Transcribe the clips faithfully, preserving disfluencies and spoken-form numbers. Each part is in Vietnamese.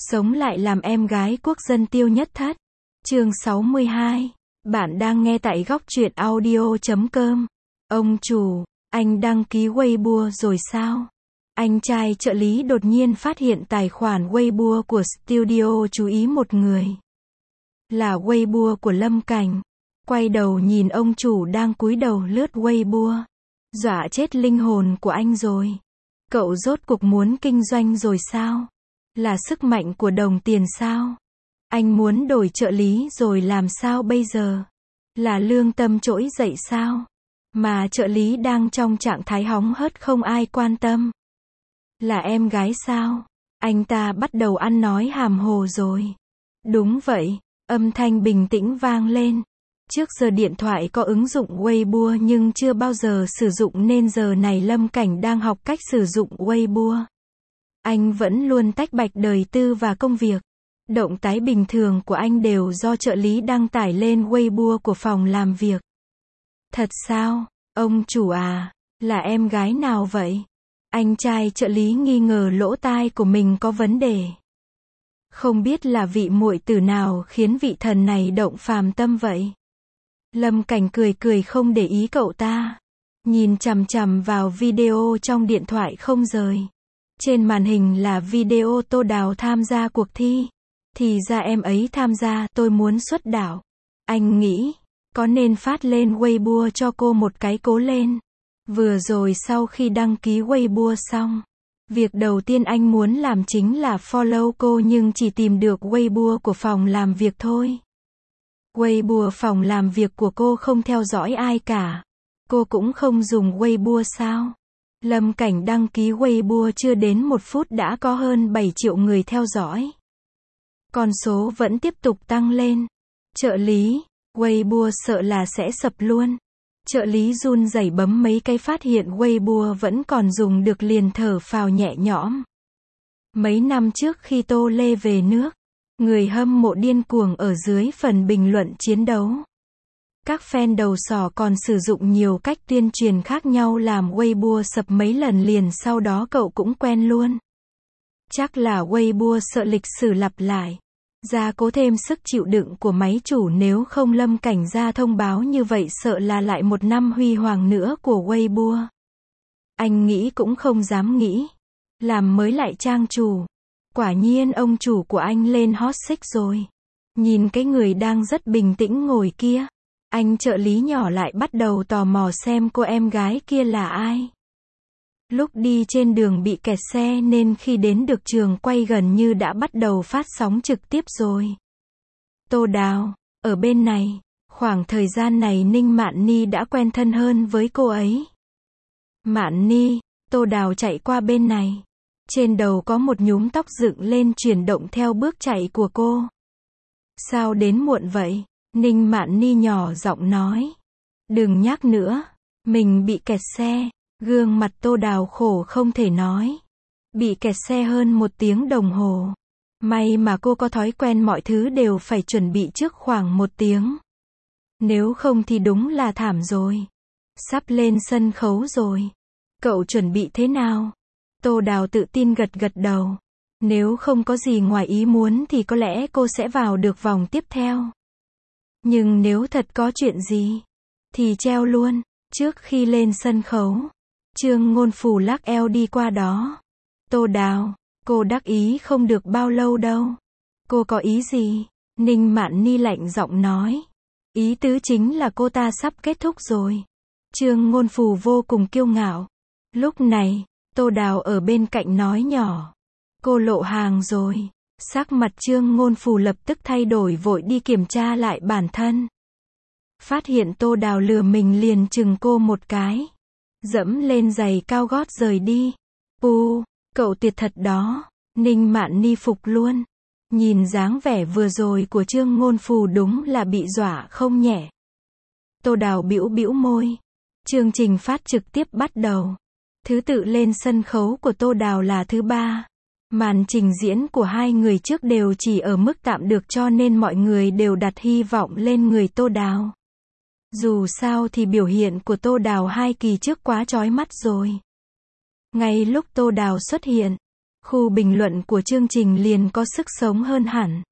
Sống lại làm em gái quốc dân Tiêu Nhất Thất. Chương sáu mươi hai. Bạn đang nghe tại góc truyện audio chấm com. Ông chủ, anh đăng ký Weibo rồi sao? Anh trai trợ lý đột nhiên phát hiện tài khoản Weibo của studio chú ý một người. Là Weibo của Lâm Cảnh. Quay đầu nhìn ông chủ đang cúi đầu lướt Weibo. Dọa chết linh hồn của anh rồi. Cậu rốt cuộc muốn kinh doanh rồi sao? Là sức mạnh của đồng tiền sao? Anh muốn đổi trợ lý rồi làm sao bây giờ? Là lương tâm trỗi dậy sao? Mà trợ lý đang trong trạng thái hóng hớt không ai quan tâm. Là em gái sao? Anh ta bắt đầu ăn nói hàm hồ rồi. Đúng vậy, âm thanh bình tĩnh vang lên. Trước giờ điện thoại có ứng dụng Weibo nhưng chưa bao giờ sử dụng nên giờ này Lâm Cảnh đang học cách sử dụng Weibo. Anh vẫn luôn tách bạch đời tư và công việc. Động thái bình thường của anh đều do trợ lý đăng tải lên Weibo của phòng làm việc. Thật sao? Ông chủ à, là em gái nào vậy? Anh trai trợ lý nghi ngờ lỗ tai của mình có vấn đề. Không biết là vị muội tử nào khiến vị thần này động phàm tâm vậy? Lâm Cảnh cười cười không để ý cậu ta. Nhìn chằm chằm vào video trong điện thoại không rời. Trên màn hình là video Tô Đào tham gia cuộc thi. Thì ra em ấy tham gia, tôi muốn xuất đạo. Anh nghĩ, có nên phát lên Weibo cho cô một cái cố lên. Vừa rồi sau khi đăng ký Weibo xong, việc đầu tiên anh muốn làm chính là follow cô nhưng chỉ tìm được Weibo của phòng làm việc thôi. Weibo phòng làm việc của cô không theo dõi ai cả. Cô cũng không dùng Weibo sao? Lâm Cảnh đăng ký Weibo chưa đến một phút đã có hơn bảy triệu người theo dõi. Con số vẫn tiếp tục tăng lên. Trợ lý, Weibo sợ là sẽ sập luôn. Trợ lý run rẩy bấm mấy cái phát hiện Weibo vẫn còn dùng được liền thở phào nhẹ nhõm. Mấy năm trước khi Tô Lê về nước, người hâm mộ điên cuồng ở dưới phần bình luận chiến đấu. Các fan đầu sỏ còn sử dụng nhiều cách tuyên truyền khác nhau làm Weibo sập mấy lần liền sau đó cậu cũng quen luôn. Chắc là Weibo sợ lịch sử lặp lại. Gia cố thêm sức chịu đựng của máy chủ nếu không Lâm Cảnh ra thông báo như vậy sợ là lại một năm huy hoàng nữa của Weibo. Anh nghĩ cũng không dám nghĩ. Làm mới lại trang chủ. Quả nhiên ông chủ của anh lên hot search rồi. Nhìn cái người đang rất bình tĩnh ngồi kia. Anh trợ lý nhỏ lại bắt đầu tò mò xem cô em gái kia là ai. Lúc đi trên đường bị kẹt xe nên khi đến được trường quay gần như đã bắt đầu phát sóng trực tiếp rồi. Tô Đào, ở bên này, khoảng thời gian này Ninh Mạn Ni đã quen thân hơn với cô ấy. Mạn Ni, Tô Đào chạy qua bên này. Trên đầu có một nhúm tóc dựng lên chuyển động theo bước chạy của cô. Sao đến muộn vậy? Ninh Mạn Ni nhỏ giọng nói. Đừng nhắc nữa, mình bị kẹt xe. Gương mặt Tô Đào khổ không thể nói. Bị kẹt xe hơn một tiếng đồng hồ. May mà cô có thói quen mọi thứ đều phải chuẩn bị trước khoảng một tiếng. Nếu không thì đúng là thảm rồi. Sắp lên sân khấu rồi. Cậu chuẩn bị thế nào? Tô Đào tự tin gật gật đầu. Nếu không có gì ngoài ý muốn thì có lẽ cô sẽ vào được vòng tiếp theo. Nhưng nếu thật có chuyện gì, thì treo luôn. Trước khi lên sân khấu, Trương Ngôn Phù lắc eo đi qua đó. Tô Đào, cô đắc ý không được bao lâu đâu. Cô có ý gì? Ninh Mạn Ni lạnh giọng nói. Ý tứ chính là cô ta sắp kết thúc rồi. Trương Ngôn Phù vô cùng kiêu ngạo. Lúc này, Tô Đào ở bên cạnh nói nhỏ. Cô lộ hàng rồi. Sắc mặt Trương Ngôn Phù lập tức thay đổi vội đi kiểm tra lại bản thân. Phát hiện Tô Đào lừa mình liền chừng cô một cái. Dẫm lên giày cao gót rời đi. Pu, cậu tuyệt thật đó. Ninh Mạn Ni phục luôn. Nhìn dáng vẻ vừa rồi của Trương Ngôn Phù đúng là bị dọa không nhẹ. Tô Đào bĩu bĩu môi. Chương trình phát trực tiếp bắt đầu. Thứ tự lên sân khấu của Tô Đào là thứ ba. Màn trình diễn của hai người trước đều chỉ ở mức tạm được cho nên mọi người đều đặt hy vọng lên người Tô Đào. Dù sao thì biểu hiện của Tô Đào hai kỳ trước quá chói mắt rồi. Ngay lúc Tô Đào xuất hiện, Khu bình luận của chương trình liền có sức sống hơn hẳn.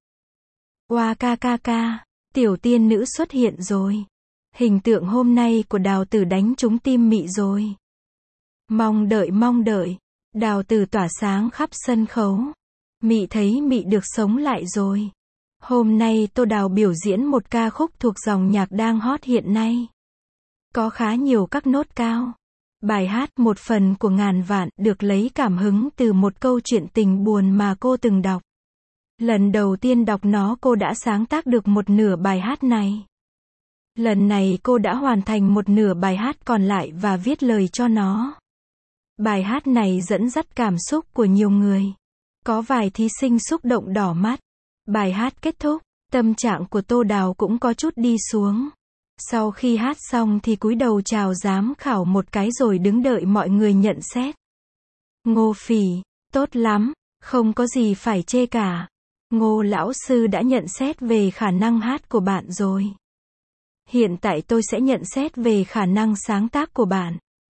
Oa ca ca ca, tiểu tiên nữ xuất hiện rồi. Hình tượng hôm nay của Đào Tử đánh trúng tim Mị rồi. Mong đợi mong đợi, Đào Tử tỏa sáng khắp sân khấu. Mị thấy Mị được sống lại rồi. Hôm nay Tô Đào biểu diễn một ca khúc thuộc dòng nhạc đang hot hiện nay. Có khá nhiều các nốt cao. Bài hát Một phần của ngàn vạn được lấy cảm hứng từ một câu chuyện tình buồn mà cô từng đọc. Lần đầu tiên đọc nó cô đã sáng tác được một nửa bài hát này. Lần này cô đã hoàn thành một nửa bài hát còn lại và viết lời cho nó. Bài hát này dẫn dắt cảm xúc của nhiều người. Có vài thí sinh xúc động đỏ mắt. Bài hát kết thúc, tâm trạng của Tô Đào cũng có chút đi xuống. Sau khi hát xong thì cúi đầu chào giám khảo một cái rồi đứng đợi mọi người nhận xét. Ngô Phỉ, tốt lắm, không có gì phải chê cả. Ngô lão sư đã nhận xét về khả năng hát của bạn rồi. Hiện tại tôi sẽ nhận xét về khả năng sáng tác của bạn.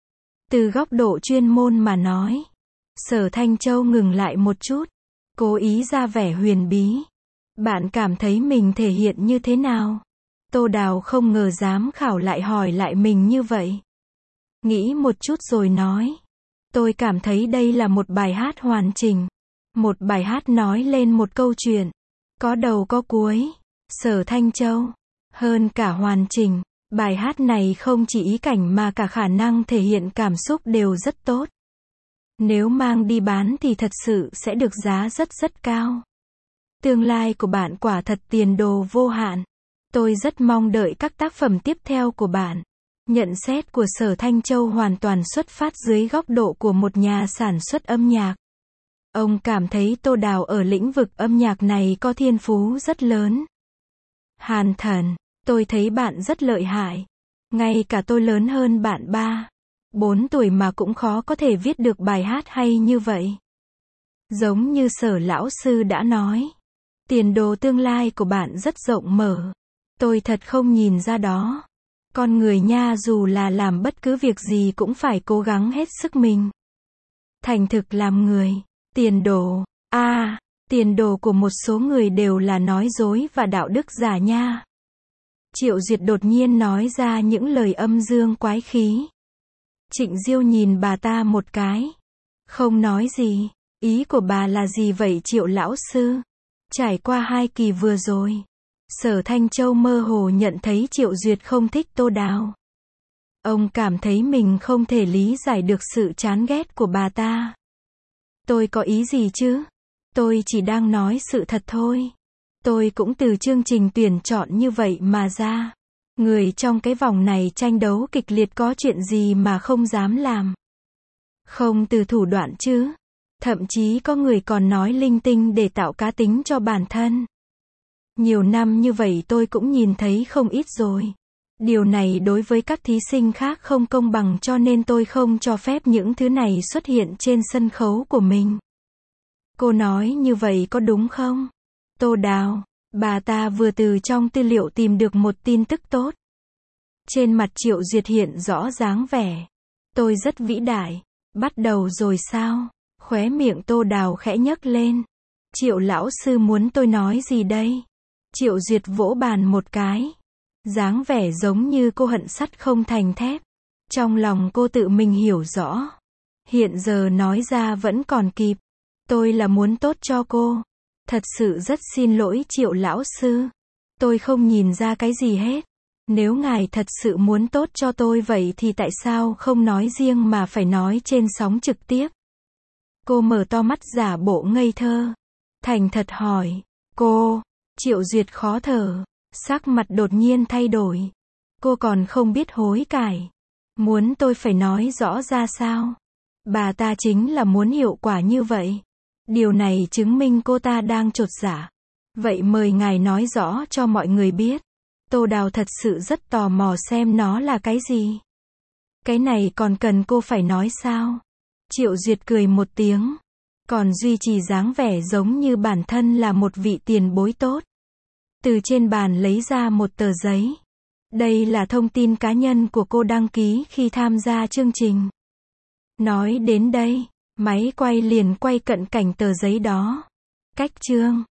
Từ góc độ chuyên môn mà nói. Sở Thanh Châu ngừng lại một chút. Cố ý ra vẻ huyền bí. Bạn cảm thấy mình thể hiện như thế nào? Tô Đào không ngờ giám khảo lại hỏi lại mình như vậy. Nghĩ một chút rồi nói. Tôi cảm thấy đây là một bài hát hoàn chỉnh. Một bài hát nói lên một câu chuyện. Có đầu có cuối. Sở Thanh Châu. Hơn cả hoàn chỉnh. Bài hát này không chỉ ý cảnh mà cả khả năng thể hiện cảm xúc đều rất tốt. Nếu mang đi bán thì thật sự sẽ được giá rất rất cao. Tương lai của bạn quả thật tiền đồ vô hạn. Tôi rất mong đợi các tác phẩm tiếp theo của bạn. Nhận xét của Sở Thanh Châu hoàn toàn xuất phát dưới góc độ của một nhà sản xuất âm nhạc. Ông cảm thấy Tô Đào ở lĩnh vực âm nhạc này có thiên phú rất lớn. Hàn Thần, tôi thấy bạn rất lợi hại. Ngay cả tôi lớn hơn bạn ba, bốn tuổi mà cũng khó có thể viết được bài hát hay như vậy. Giống như Sở lão sư đã nói, tiền đồ tương lai của bạn rất rộng mở. Tôi thật không nhìn ra đó. Con người nha, dù là làm bất cứ việc gì cũng phải cố gắng hết sức mình. Thành thực làm người. Tiền đồ. a à, tiền đồ của một số người đều là nói dối và đạo đức giả nha. Triệu Duyệt đột nhiên nói ra những lời âm dương quái khí. Trịnh Diêu nhìn bà ta một cái. Không nói gì. Ý của bà là gì vậy Triệu lão sư? Trải qua hai kỳ vừa rồi, Sở Thanh Châu mơ hồ nhận thấy Triệu Duyệt không thích Tô Đào. Ông cảm thấy mình không thể lý giải được sự chán ghét của bà ta. Tôi có ý gì chứ? Tôi chỉ đang nói sự thật thôi. Tôi cũng từ chương trình tuyển chọn như vậy mà ra. Người trong cái vòng này tranh đấu kịch liệt có chuyện gì mà không dám làm. Không từ thủ đoạn chứ. Thậm chí có người còn nói linh tinh để tạo cá tính cho bản thân. Nhiều năm như vậy tôi cũng nhìn thấy không ít rồi. Điều này đối với các thí sinh khác không công bằng cho nên tôi không cho phép những thứ này xuất hiện trên sân khấu của mình. Cô nói như vậy có đúng không? Tô Đào, bà ta vừa từ trong tư liệu tìm được một tin tức tốt. Trên mặt Triệu Duyệt hiện rõ dáng vẻ. Tôi rất vĩ đại. Bắt đầu rồi sao? Khóe miệng Tô Đào khẽ nhấc lên. Triệu lão sư muốn tôi nói gì đây? Triệu Duyệt vỗ bàn một cái. Dáng vẻ giống như cô hận sắt không thành thép. Trong lòng cô tự mình hiểu rõ. Hiện giờ nói ra vẫn còn kịp. Tôi là muốn tốt cho cô. Thật sự rất xin lỗi Triệu lão sư. Tôi không nhìn ra cái gì hết. Nếu ngài thật sự muốn tốt cho tôi vậy thì tại sao không nói riêng mà phải nói trên sóng trực tiếp? Cô mở to mắt giả bộ ngây thơ. Thành thật hỏi. Cô. Triệu Duyệt khó thở. Sắc mặt đột nhiên thay đổi. Cô còn không biết hối cải. Muốn tôi phải nói rõ ra sao? Bà ta chính là muốn hiệu quả như vậy. Điều này chứng minh cô ta đang chột dạ. Vậy mời ngài nói rõ cho mọi người biết. Tô Đào thật sự rất tò mò xem nó là cái gì. Cái này còn cần cô phải nói sao? Triệu Duyệt cười một tiếng. Còn duy trì dáng vẻ giống như bản thân là một vị tiền bối tốt. Từ trên bàn lấy ra một tờ giấy. Đây là thông tin cá nhân của cô đăng ký khi tham gia chương trình. Nói đến đây, Máy quay liền quay cận cảnh tờ giấy đó. Cách chương